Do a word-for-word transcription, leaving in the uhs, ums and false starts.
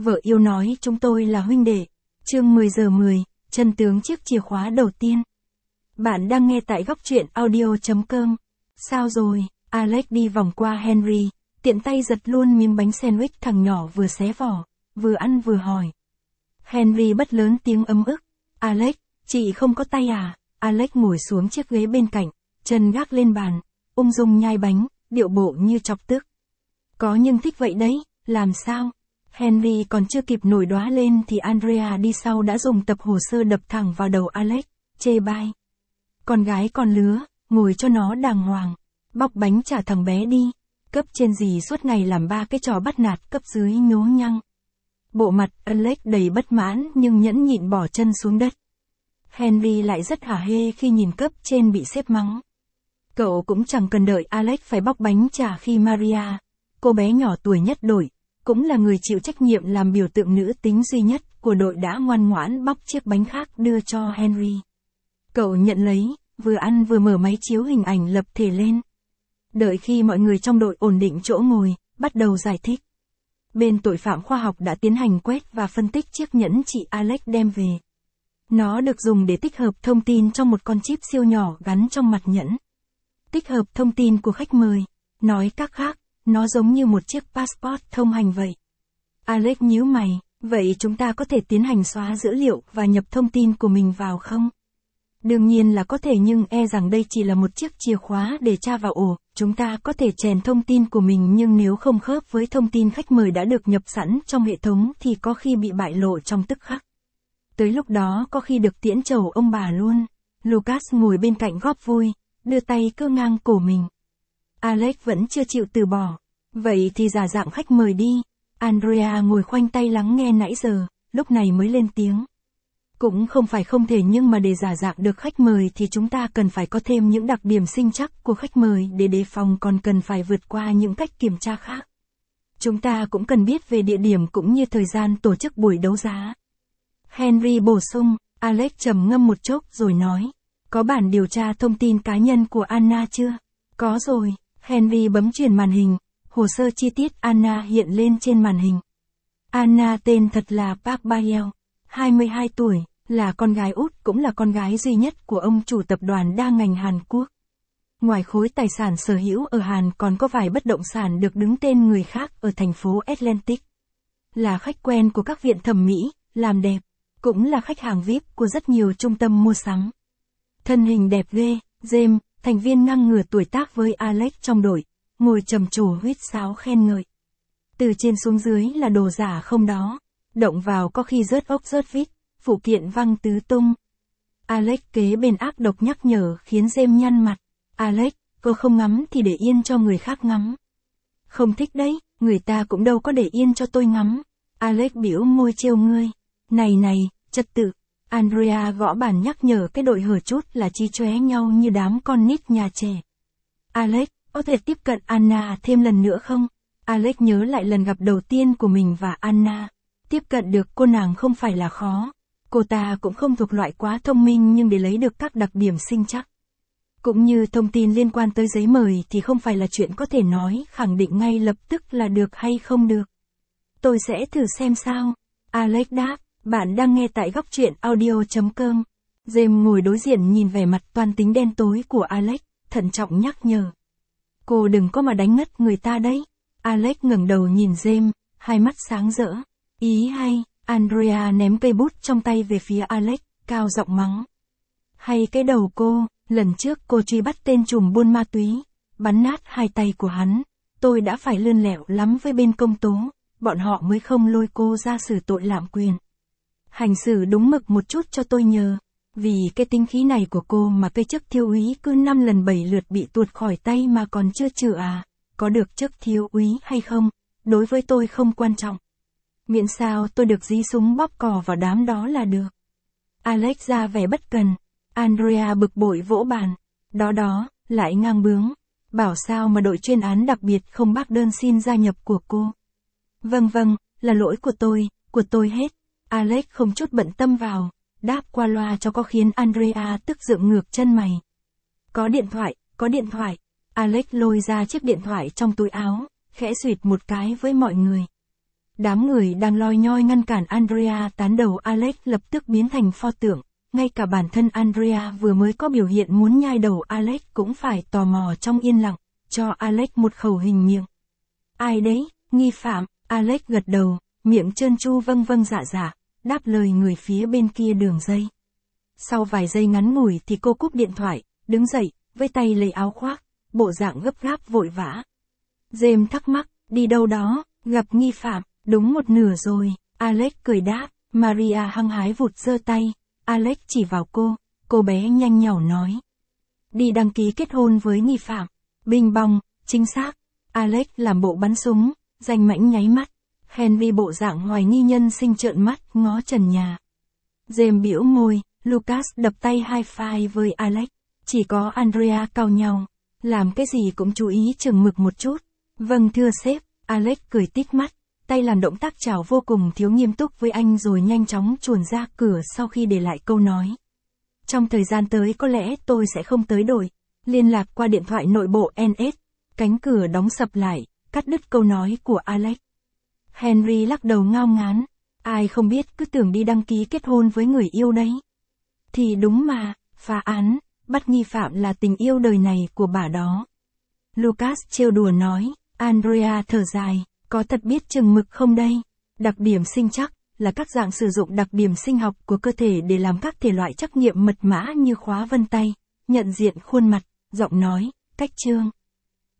Vợ yêu nói chúng tôi là huynh đệ. Chương mười giờ mười, chân tướng chiếc chìa khóa đầu tiên. Bạn đang nghe tại góc truyện audio chấm com. Sao rồi? Alex đi vòng qua Henry, tiện tay giật luôn miếng bánh sandwich thằng nhỏ vừa xé vỏ, vừa ăn vừa hỏi. Henry bất lớn tiếng ấm ức. Alex, chị không có tay à? Alex ngồi xuống chiếc ghế bên cạnh, chân gác lên bàn, ung dung nhai bánh, điệu bộ như chọc tức. Có nhưng thích vậy đấy, làm sao? Henry còn chưa kịp nổi đoá lên thì Andrea đi sau đã dùng tập hồ sơ đập thẳng vào đầu Alex, chê bai. Con gái con lứa, ngồi cho nó đàng hoàng, bóc bánh trả thằng bé đi, cấp trên gì suốt ngày làm ba cái trò bắt nạt cấp dưới nhố nhăng. Bộ mặt Alex đầy bất mãn nhưng nhẫn nhịn bỏ chân xuống đất. Henry lại rất hả hê khi nhìn cấp trên bị sếp mắng. Cậu cũng chẳng cần đợi Alex phải bóc bánh trả khi Maria, cô bé nhỏ tuổi nhất đội, cũng là người chịu trách nhiệm làm biểu tượng nữ tính duy nhất của đội đã ngoan ngoãn bóc chiếc bánh khác đưa cho Henry. Cậu nhận lấy, vừa ăn vừa mở máy chiếu hình ảnh lập thể lên. Đợi khi mọi người trong đội ổn định chỗ ngồi, bắt đầu giải thích. Bên tội phạm khoa học đã tiến hành quét và phân tích chiếc nhẫn chị Alex đem về. Nó được dùng để tích hợp thông tin trong một con chip siêu nhỏ gắn trong mặt nhẫn. Tích hợp thông tin của khách mời, nói cách khác, nó giống như một chiếc passport thông hành vậy. Alex nhíu mày, vậy chúng ta có thể tiến hành xóa dữ liệu và nhập thông tin của mình vào không? Đương nhiên là có thể nhưng e rằng đây chỉ là một chiếc chìa khóa để tra vào ổ, chúng ta có thể chèn thông tin của mình nhưng nếu không khớp với thông tin khách mời đã được nhập sẵn trong hệ thống thì có khi bị bại lộ trong tức khắc. Tới lúc đó có khi được tiễn chầu ông bà luôn. Lucas ngồi bên cạnh góp vui, đưa tay cơ ngang cổ mình. Alex vẫn chưa chịu từ bỏ. Vậy thì giả dạng khách mời đi. Andrea ngồi khoanh tay lắng nghe nãy giờ, lúc này mới lên tiếng. Cũng không phải không thể nhưng mà để giả dạng được khách mời thì chúng ta cần phải có thêm những đặc điểm sinh chắc của khách mời để đề phòng còn cần phải vượt qua những cách kiểm tra khác. Chúng ta cũng cần biết về địa điểm cũng như thời gian tổ chức buổi đấu giá. Henry bổ sung, Alex trầm ngâm một chốc rồi nói. Có bản điều tra thông tin cá nhân của Anna chưa? Có rồi. Henry bấm chuyển màn hình, hồ sơ chi tiết Anna hiện lên trên màn hình. Anna tên thật là Park Bael, hai mươi hai tuổi, là con gái út cũng là con gái duy nhất của ông chủ tập đoàn đa ngành Hàn Quốc. Ngoài khối tài sản sở hữu ở Hàn còn có vài bất động sản được đứng tên người khác ở thành phố Atlantic. Là khách quen của các viện thẩm mỹ, làm đẹp, cũng là khách hàng vi ai pi của rất nhiều trung tâm mua sắm. Thân hình đẹp ghê, James, thành viên ngang ngửa tuổi tác với Alex trong đội, ngồi trầm trồ huýt sáo khen ngợi. Từ trên xuống dưới là đồ giả không đó, động vào có khi rớt ốc rớt vít, phụ kiện văng tứ tung. Alex kế bên ác độc nhắc nhở khiến James nhăn mặt. Alex, cô không ngắm thì để yên cho người khác ngắm. Không thích đấy, người ta cũng đâu có để yên cho tôi ngắm. Alex biểu môi trêu ngươi. Này này, trật tự. Andrea gõ bàn nhắc nhở cái đội hở chút là chi chóe nhau như đám con nít nhà trẻ. Alex, có thể tiếp cận Anna thêm lần nữa không? Alex nhớ lại lần gặp đầu tiên của mình và Anna. Tiếp cận được cô nàng không phải là khó. Cô ta cũng không thuộc loại quá thông minh nhưng để lấy được các đặc điểm sinh chắc. Cũng như thông tin liên quan tới giấy mời thì không phải là chuyện có thể nói khẳng định ngay lập tức là được hay không được. Tôi sẽ thử xem sao. Alex đáp. Bạn đang nghe tại góc truyện audio chấm com. James ngồi đối diện nhìn vẻ mặt toan tính đen tối của Alex, thận trọng nhắc nhở. Cô đừng có mà đánh ngất người ta đấy. Alex ngẩng đầu nhìn James, hai mắt sáng rỡ. Ý hay, Andrea ném cây bút trong tay về phía Alex, cao giọng mắng. Hay cái đầu cô, lần trước cô truy bắt tên trùm buôn ma túy, bắn nát hai tay của hắn. Tôi đã phải lươn lẹo lắm với bên công tố, bọn họ mới không lôi cô ra xử tội lạm quyền. Hành xử đúng mực một chút cho tôi nhờ. Vì cái tính khí này của cô mà cây chức thiếu úy cứ năm lần bảy lượt bị tuột khỏi tay mà còn chưa trừ à. Có được chức thiếu úy hay không, đối với tôi không quan trọng. Miễn sao tôi được dí súng bóp cò vào đám đó là được. Alex ra vẻ bất cần. Andrea bực bội vỗ bàn. Đó đó, lại ngang bướng. Bảo sao mà đội chuyên án đặc biệt không bác đơn xin gia nhập của cô. Vâng vâng, là lỗi của tôi, của tôi hết. Alex không chút bận tâm vào, đáp qua loa cho có khiến Andrea tức dựng ngược chân mày. Có điện thoại, có điện thoại. Alex lôi ra chiếc điện thoại trong túi áo, khẽ duyệt một cái với mọi người. Đám người đang loi nhoi ngăn cản Andrea tán đầu Alex lập tức biến thành pho tượng, ngay cả bản thân Andrea vừa mới có biểu hiện muốn nhai đầu Alex cũng phải tò mò trong yên lặng, cho Alex một khẩu hình miệng. Ai đấy, nghi phạm, Alex gật đầu, miệng trơn tru vâng vâng dạ dạ, đáp lời người phía bên kia đường dây. Sau vài giây ngắn ngủi thì cô cúp điện thoại, đứng dậy, với tay lấy áo khoác, bộ dạng gấp gáp vội vã. James thắc mắc, đi đâu đó, gặp nghi phạm, đúng một nửa rồi, Alex cười đáp, Maria hăng hái vụt giơ tay, Alex chỉ vào cô, cô bé nhanh nhảu nói. Đi đăng ký kết hôn với nghi phạm, binh bong, chính xác, Alex làm bộ bắn súng, danh mãnh nháy mắt, Henry bộ dạng hoài nghi nhân sinh trợn mắt ngó trần nhà. James bĩu môi, Lucas đập tay high five với Alex, chỉ có Andrea cau nhau, làm cái gì cũng chú ý chừng mực một chút. Vâng thưa sếp, Alex cười tít mắt, tay làm động tác chào vô cùng thiếu nghiêm túc với anh rồi nhanh chóng chuồn ra cửa sau khi để lại câu nói. Trong thời gian tới có lẽ tôi sẽ không tới đội. Liên lạc qua điện thoại nội bộ en ét, cánh cửa đóng sập lại, cắt đứt câu nói của Alex. Henry lắc đầu ngao ngán, ai không biết cứ tưởng đi đăng ký kết hôn với người yêu đấy. Thì đúng mà, phá án, bắt nghi phạm là tình yêu đời này của bà đó. Lucas trêu đùa nói, Andrea thở dài, có thật biết chừng mực không đây? Đặc điểm sinh chắc, là các dạng sử dụng đặc điểm sinh học của cơ thể để làm các thể loại trắc nghiệm mật mã như khóa vân tay, nhận diện khuôn mặt, giọng nói, cách chương.